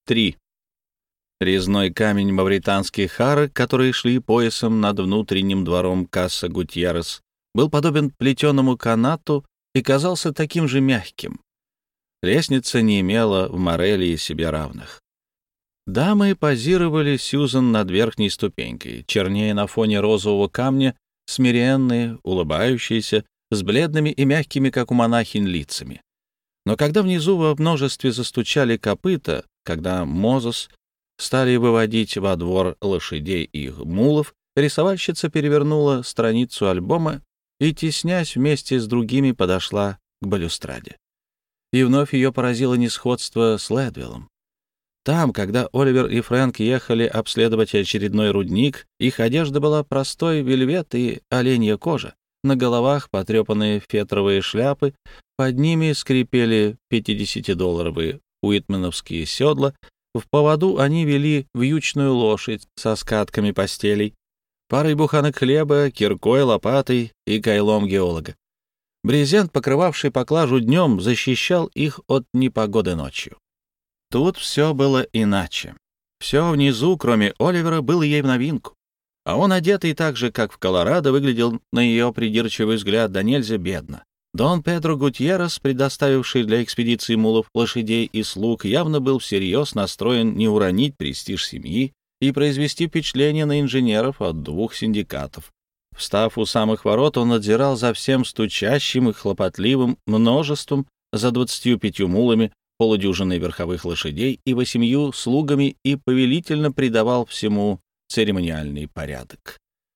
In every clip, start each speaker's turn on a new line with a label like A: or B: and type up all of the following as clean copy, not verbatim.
A: 3. Резной камень мавританских арок, которые шли поясом над внутренним двором Касса-Гутьеррес, был подобен плетеному канату и казался таким же мягким. Лестница не имела в Морелии себе равных. Дамы позировали Сьюзан над верхней ступенькой, чернее на фоне розового камня, смиренные, улыбающиеся, с бледными и мягкими, как у монахинь, лицами. Но когда внизу во множестве застучали копыта, когда Мозес стали выводить во двор лошадей и их мулов, рисовальщица перевернула страницу альбома и, теснясь вместе с другими, подошла к балюстраде. И вновь ее поразило несходство с Лэдвиллом. Там, когда Оливер и Фрэнк ехали обследовать очередной рудник, их одежда была простой вельвет и оленья кожа. На головах потрепанные фетровые шляпы, под ними скрипели 50-долларовые уитменовские седла, в поводу они вели вьючную лошадь со скатками постелей, парой буханок хлеба, киркой, лопатой и кайлом геолога. Брезент, покрывавший поклажу днем, защищал их от непогоды ночью. Тут все было иначе. Все внизу, кроме Оливера, было ей в новинку. А он, одетый так же, как в Колорадо, выглядел на ее придирчивый взгляд да нельзя бедно. Дон Педро Гутьеррес, предоставивший для экспедиции мулов, лошадей и слуг, явно был всерьез настроен не уронить престиж семьи и произвести впечатление на инженеров от 2 синдикатов. Встав у самых ворот, он надзирал за всем стучащим и хлопотливым множеством, за 25 мулами, полудюжиной верховых лошадей и 8 слугами и повелительно придавал всему церемониальный порядок.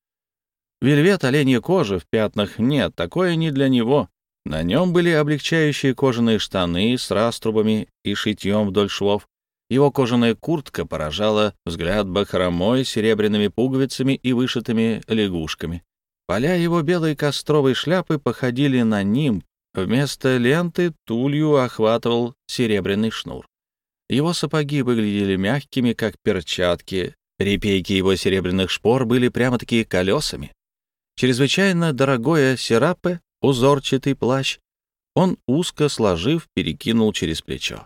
A: Вельвет оленья кожи в пятнах нет, такое не для него. На нем были облегчающие кожаные штаны с раструбами и шитьем вдоль швов. Его кожаная куртка поражала взгляд бахромой, серебряными пуговицами и вышитыми лягушками. Поля его белой костровой шляпы походили на нимб. Вместо ленты тулью охватывал серебряный шнур. Его сапоги выглядели мягкими, как перчатки. Репейки его серебряных шпор были прямо-таки колесами. Чрезвычайно дорогое серапе, узорчатый плащ, он, узко сложив, перекинул через плечо.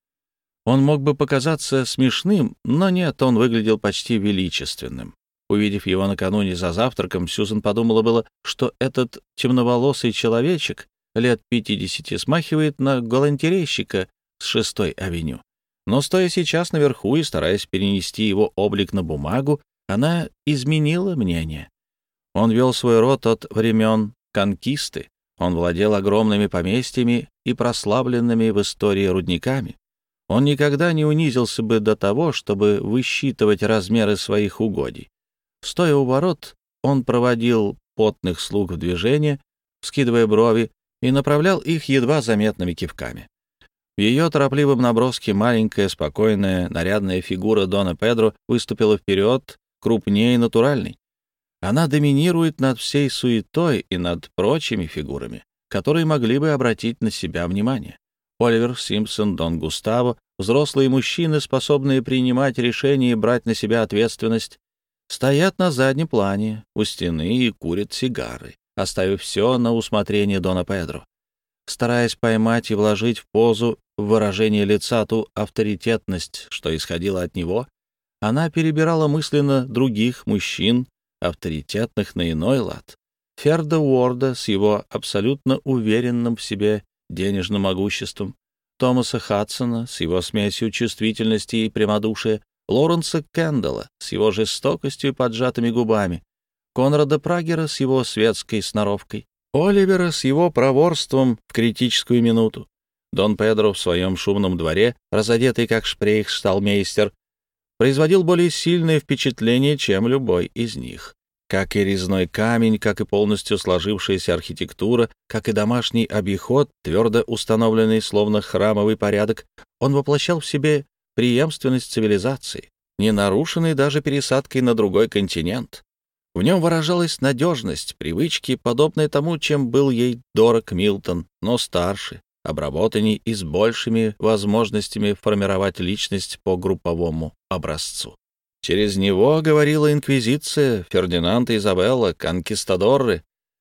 A: Он мог бы показаться смешным, но нет, он выглядел почти величественным. Увидев его накануне за завтраком, Сьюзан подумала было, что этот темноволосый человечек лет 50 смахивает на галантерейщика с 6-й авеню. Но, стоя сейчас наверху и стараясь перенести его облик на бумагу, она изменила мнение. Он вел свой род от времен конкисты, он владел огромными поместьями и прославленными в истории рудниками. Он никогда не унизился бы до того, чтобы высчитывать размеры своих угодий. Стоя у ворот, он проводил потных слуг в движение, вскидывая брови, и направлял их едва заметными кивками. В ее торопливом наброске маленькая, спокойная, нарядная фигура Дона Педро выступила вперед, крупнее натуральной. Она доминирует над всей суетой и над прочими фигурами, которые могли бы обратить на себя внимание. Оливер, Симпсон, Дон Густаво, взрослые мужчины, способные принимать решения и брать на себя ответственность, стоят на заднем плане у стены и курят сигары, оставив все на усмотрение Дона Педро. Стараясь поймать и вложить в позу в выражение лица ту авторитетность, что исходила от него, она перебирала мысленно других мужчин, авторитетных на иной лад. Ферда Уорда с его абсолютно уверенным в себе денежным могуществом, Томаса Хадсона с его смесью чувствительности и прямодушия, Лоренса Кэндалла с его жестокостью и поджатыми губами, Конрада Прагера с его светской сноровкой, Оливера с его проворством в критическую минуту. Дон Педро в своем шумном дворе, разодетый как шпрейхшталмейстер, производил более сильное впечатление, чем любой из них. Как и резной камень, как и полностью сложившаяся архитектура, как и домашний обиход, твердо установленный, словно храмовый порядок, он воплощал в себе преемственность цивилизации, не нарушенной даже пересадкой на другой континент. В нем выражалась надежность, привычки, подобные тому, чем был ей дорог Милтон, но старше, обработанней и с большими возможностями формировать личность по групповому образцу. Через него говорила инквизиция, Фердинанд и Изабелла, конкистадоры.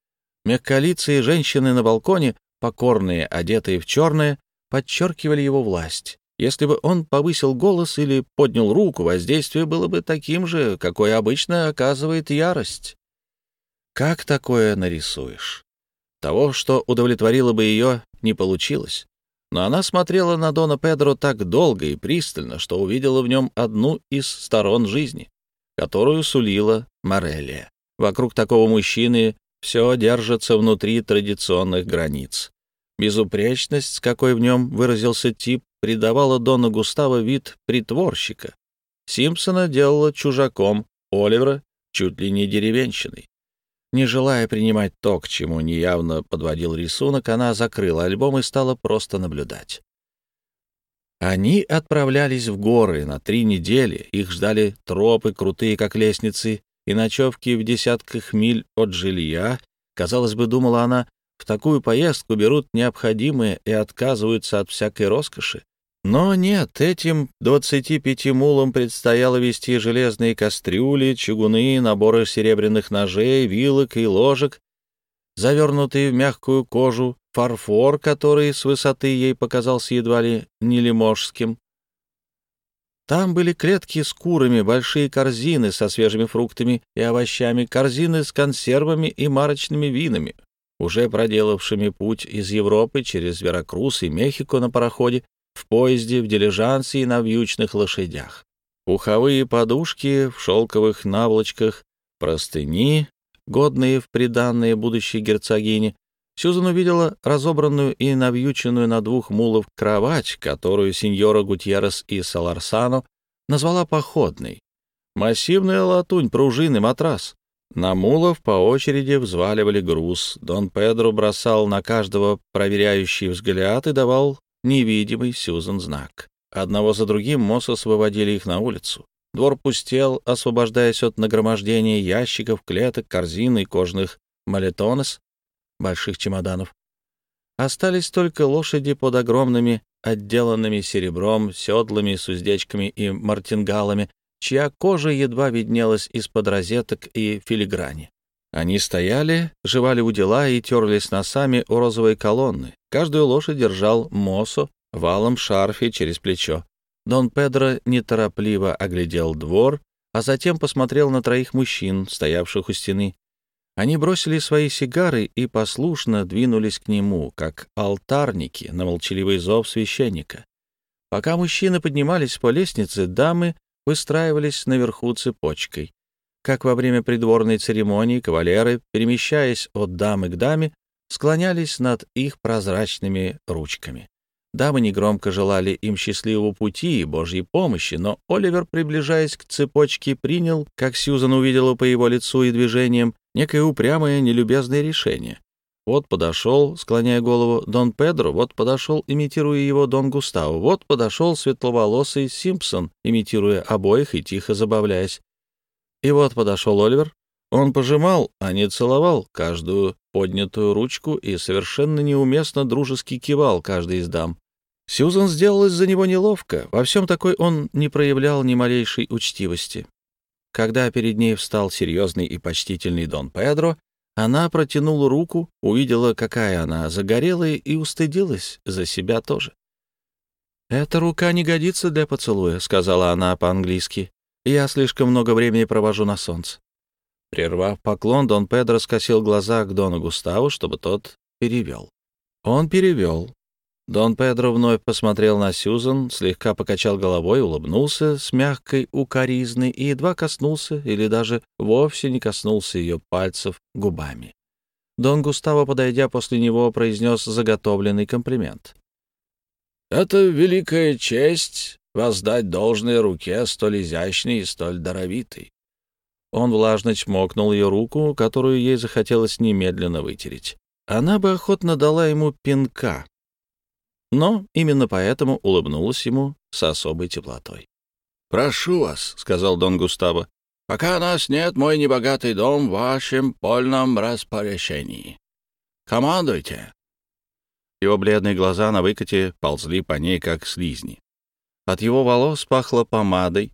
A: Мягколицые женщины на балконе, покорные, одетые в черное, подчеркивали его власть. Если бы он повысил голос или поднял руку, воздействие было бы таким же, какое обычно оказывает ярость. Как такое нарисуешь? Того, что удовлетворило бы ее, не получилось. Но она смотрела на Дона Педро так долго и пристально, что увидела в нем одну из сторон жизни, которую сулила Морелия. Вокруг такого мужчины все держится внутри традиционных границ. Безупречность, с какой в нем выразился тип, придавала Дону Густаво вид притворщика. Симпсона делала чужаком, Оливера — чуть ли не деревенщиной. Не желая принимать то, к чему неявно подводил рисунок, она закрыла альбом и стала просто наблюдать. Они отправлялись в горы на 3 недели, их ждали тропы, крутые как лестницы, и ночевки в десятках миль от жилья. Казалось бы, думала она, в такую поездку берут необходимое и отказываются от всякой роскоши. Но нет, этим 25 мулам предстояло везти железные кастрюли, чугуны, наборы серебряных ножей, вилок и ложек, завернутые в мягкую кожу, фарфор, который с высоты ей показался едва ли не лиможским. Там были клетки с курами, большие корзины со свежими фруктами и овощами, корзины с консервами и марочными винами, уже проделавшими путь из Европы через Веракрус и Мехико на пароходе, в поезде, в дилижансе и на вьючных лошадях. Пуховые подушки в шелковых наволочках, простыни, годные в приданное будущей герцогине. Сьюзан увидела разобранную и навьюченную на 2 мулов кровать, которую сеньора Гутьеррес и Саларсано назвала походной. Массивная латунь, пружины, матрас. На мулов по очереди взваливали груз. Дон Педро бросал на каждого проверяющий взгляд и давал невидимый Сьюзан знак. Одного за другим Моссос выводили их на улицу. Двор пустел, освобождаясь от нагромождения ящиков, клеток, корзин и кожных малетонес, больших чемоданов. Остались только лошади под огромными, отделанными серебром, седлами с уздечками и мартингалами, чья кожа едва виднелась из-под розеток и филиграни. Они стояли, жевали удила и терлись носами у розовой колонны. Каждую лошадь держал Мосо в алом шарфе через плечо. Дон Педро неторопливо оглядел двор, а затем посмотрел на 3 мужчин, стоявших у стены. Они бросили свои сигары и послушно двинулись к нему, как алтарники на молчаливый зов священника. Пока мужчины поднимались по лестнице, дамы выстраивались наверху цепочкой. Как во время придворной церемонии, кавалеры, перемещаясь от дамы к даме, склонялись над их прозрачными ручками. Дамы негромко желали им счастливого пути и Божьей помощи, но Оливер, приближаясь к цепочке, принял, как Сьюзан увидела по его лицу и движениям, некое упрямое, нелюбезное решение. Вот подошел, склоняя голову, Дон Педро, вот подошел, имитируя его, Дон Густаво, вот подошел светловолосый Симпсон, имитируя обоих и тихо забавляясь. И вот подошел Оливер. Он пожимал, а не целовал каждую поднятую ручку и совершенно неуместно дружески кивал каждой из дам. Сьюзан сделалась за него неловко. Во всем такой он не проявлял ни малейшей учтивости. Когда перед ней встал серьезный и почтительный Дон Педро, она протянула руку, увидела, какая она загорелая, и устыдилась за себя тоже. «Эта рука не годится для поцелуя», — сказала она по-английски. «Я слишком много времени провожу на солнце». Прервав поклон, Дон Педро скосил глаза к Дону Густаву, чтобы тот перевел. Он перевел. Дон Педро вновь посмотрел на Сьюзан, слегка покачал головой, улыбнулся с мягкой укоризной и едва коснулся, или даже вовсе не коснулся ее пальцев губами. Дон Густаво, подойдя после него, произнес заготовленный комплимент. «Это великая честь — воздать должное руке столь изящной и столь даровитой». Он влажно чмокнул ее руку, которую ей захотелось немедленно вытереть. Она бы охотно дала ему пинка, но именно поэтому улыбнулась ему с особой теплотой. «Прошу вас», — сказал Дон Густаво, — «пока нас нет, мой небогатый дом в вашем полном распоряжении. Командуйте». Его бледные глаза на выкате ползли по ней, как слизни. От его волос пахло помадой.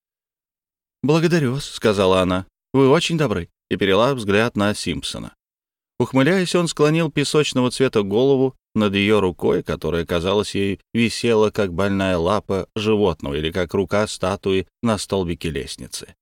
A: «Благодарю вас», — сказала она. «Вы очень добры», и перевела взгляд на Симпсона. Ухмыляясь, он склонил песочного цвета голову над ее рукой, которая, казалось, ей висела, как больная лапа животного или как рука статуи на столбике лестницы.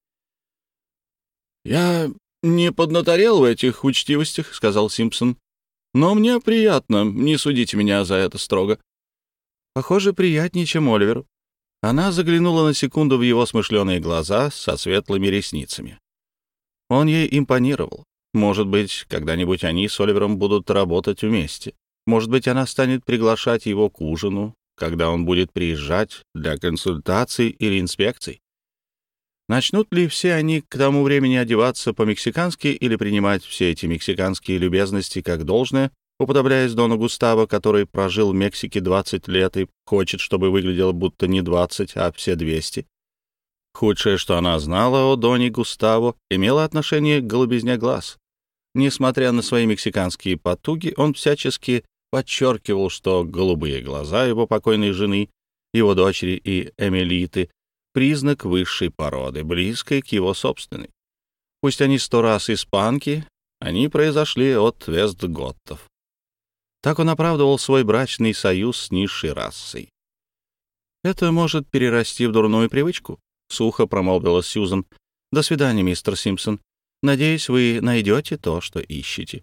A: «Я не поднаторел в этих учтивостях», — сказал Симпсон. «Но мне приятно, не судите меня за это строго». «Похоже, приятнее, чем Оливеру». Она заглянула на секунду в его смышленые глаза со светлыми ресницами. Он ей импонировал. Может быть, когда-нибудь они с Оливером будут работать вместе. Может быть, она станет приглашать его к ужину, когда он будет приезжать для консультаций или инспекций. Начнут ли все они к тому времени одеваться по-мексикански или принимать все эти мексиканские любезности как должное, уподобляясь Дону Густаво, который прожил в Мексике 20 лет и хочет, чтобы выглядело будто не 20, а все 200? Худшее, что она знала о Доне Густаво, имело отношение к голубизне глаз. Несмотря на свои мексиканские потуги, он всячески подчеркивал, что голубые глаза его покойной жены, его дочери и Эмилиты — признак высшей породы, близкой к его собственной. Пусть они 100 раз испанки, они произошли от вестготтов. Так он оправдывал свой брачный союз с низшей расой. «Это может перерасти в дурную привычку», — сухо промолвила Сьюзан. «До свидания, мистер Симпсон. Надеюсь, вы найдете то, что ищете».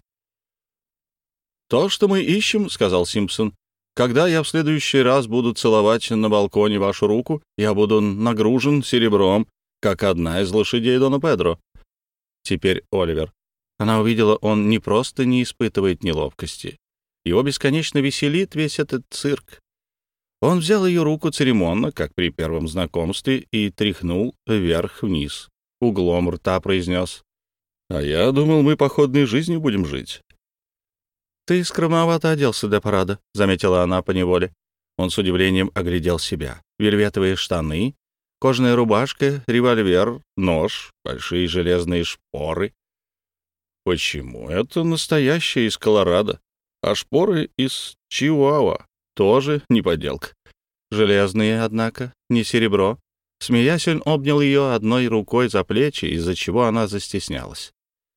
A: «То, что мы ищем, — сказал Симпсон, — когда я в следующий раз буду целовать на балконе вашу руку, я буду нагружен серебром, как одна из лошадей Дона Педро». Теперь Оливер. Она увидела, он не просто не испытывает неловкости. Его бесконечно веселит весь этот цирк. Он взял ее руку церемонно, как при первом знакомстве, и тряхнул вверх-вниз. Углом рта произнес: «А я думал, мы походной жизнью будем жить». «Ты скромновато оделся для парада», — заметила она поневоле. Он с удивлением оглядел себя. Вельветовые штаны, кожаная рубашка, револьвер, нож, большие железные шпоры. Почему? Это настоящее из Колорадо, а шпоры из Чиуауа. Тоже не подделка. Железные, однако, не серебро. Смеясь, он обнял ее одной рукой за плечи, из-за чего она застеснялась.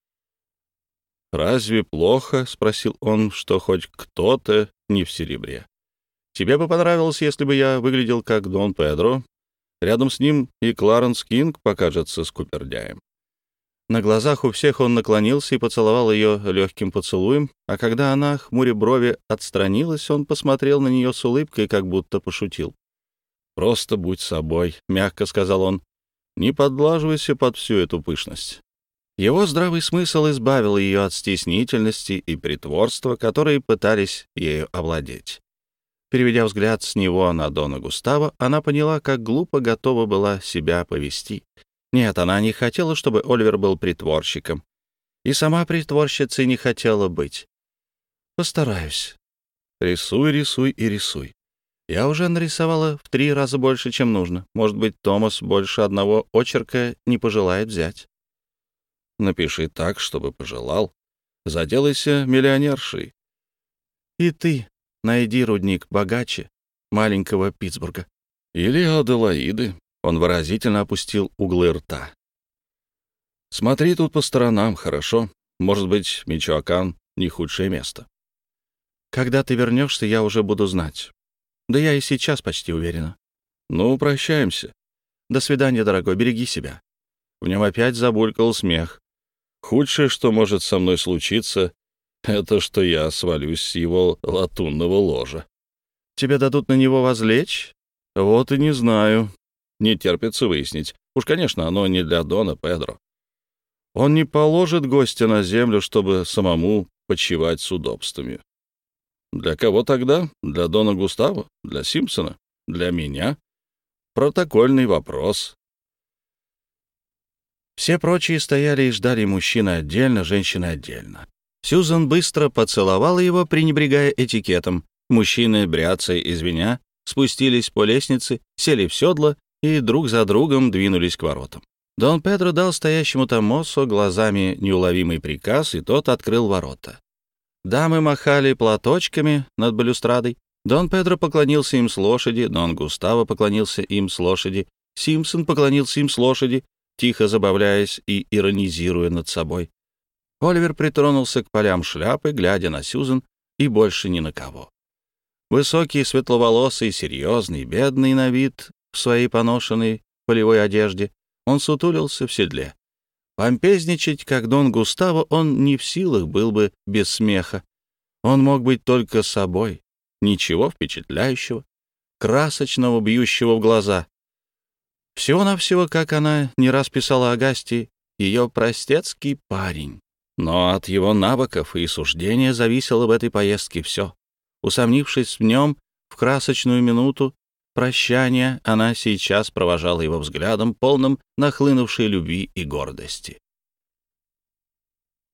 A: «Разве плохо, — спросил он, — что хоть кто-то не в серебре? Тебе бы понравилось, если бы я выглядел как Дон Педро. Рядом с ним и Кларенс Кинг покажется скупердяем». На глазах у всех он наклонился и поцеловал ее легким поцелуем, а когда она, хмуря брови, отстранилась, он посмотрел на нее с улыбкой, как будто пошутил. «Просто будь собой», — мягко сказал он. «Не подлаживайся под всю эту пышность». Его здравый смысл избавил ее от стеснительности и притворства, которые пытались ею овладеть. Переведя взгляд с него на Дона Густаво, она поняла, как глупо готова была себя повести. Нет, она не хотела, чтобы Оливер был притворщиком. И сама притворщицей не хотела быть. «Постараюсь. Рисуй, рисуй и рисуй. Я уже нарисовала в 3 раза больше, чем нужно. Может быть, Томас больше одного очерка не пожелает взять». «Напиши так, чтобы пожелал. Заделайся миллионершей». «И ты найди рудник богаче маленького Питтсбурга». «Или Аделаиды». Он выразительно опустил углы рта. «Смотри тут по сторонам, хорошо? Может быть, Мичоакан — не худшее место». «Когда ты вернешься, я уже буду знать. Да я и сейчас почти уверена». «Ну, прощаемся». «До свидания, дорогой, береги себя». В нем опять забулькал смех. «Худшее, что может со мной случиться, это что я свалюсь с его латунного ложа». «Тебе дадут на него возлечь?» «Вот и не знаю. Не терпится выяснить. Уж, конечно, оно не для Дона Педро. Он не положит гостя на землю, чтобы самому почивать с удобствами. Для кого тогда? Для Дона Густаво? Для Симпсона? Для меня? Протокольный вопрос». Все прочие стояли и ждали, мужчины отдельно, женщины отдельно. Сьюзан быстро поцеловала его, пренебрегая этикетом. Мужчины, бряцая и звеня, спустились по лестнице, сели в седло и друг за другом двинулись к воротам. Дон Педро дал стоящему там мосо глазами неуловимый приказ, и тот открыл ворота. Дамы махали платочками над балюстрадой. Дон Педро поклонился им с лошади, Дон Густаво поклонился им с лошади, Симпсон поклонился им с лошади, тихо забавляясь и иронизируя над собой. Оливер притронулся к полям шляпы, глядя на Сьюзан и больше ни на кого. Высокий, светловолосый, серьезный, бедный на вид в своей поношенной полевой одежде, он сутулился в седле. Помпезничать, как Дон Густаво, он не в силах был бы без смеха. Он мог быть только собой, ничего впечатляющего, красочного, бьющего в глаза. Всего-навсего, как она не раз писала Агасте, ее простецкий парень. Но от его навыков и суждения зависело в этой поездке все. Усомнившись в нем в красочную минуту прощания, она сейчас провожала его взглядом, полным нахлынувшей любви и гордости.